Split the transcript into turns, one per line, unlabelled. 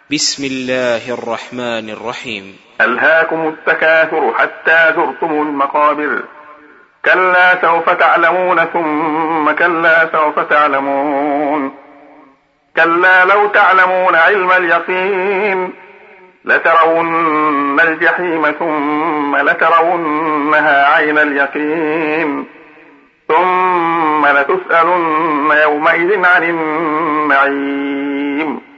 بسم الله الرحمن الرحيم.
ألهاكم التكاثر حتى زرتم المقابر، كلا سوف تعلمون ثم كلا سوف تعلمون، كلا لو تعلمون علم اليقين لترون الجحيم ثم لترونها عين اليقين ثم لتسألن يومئذ عن النعيم.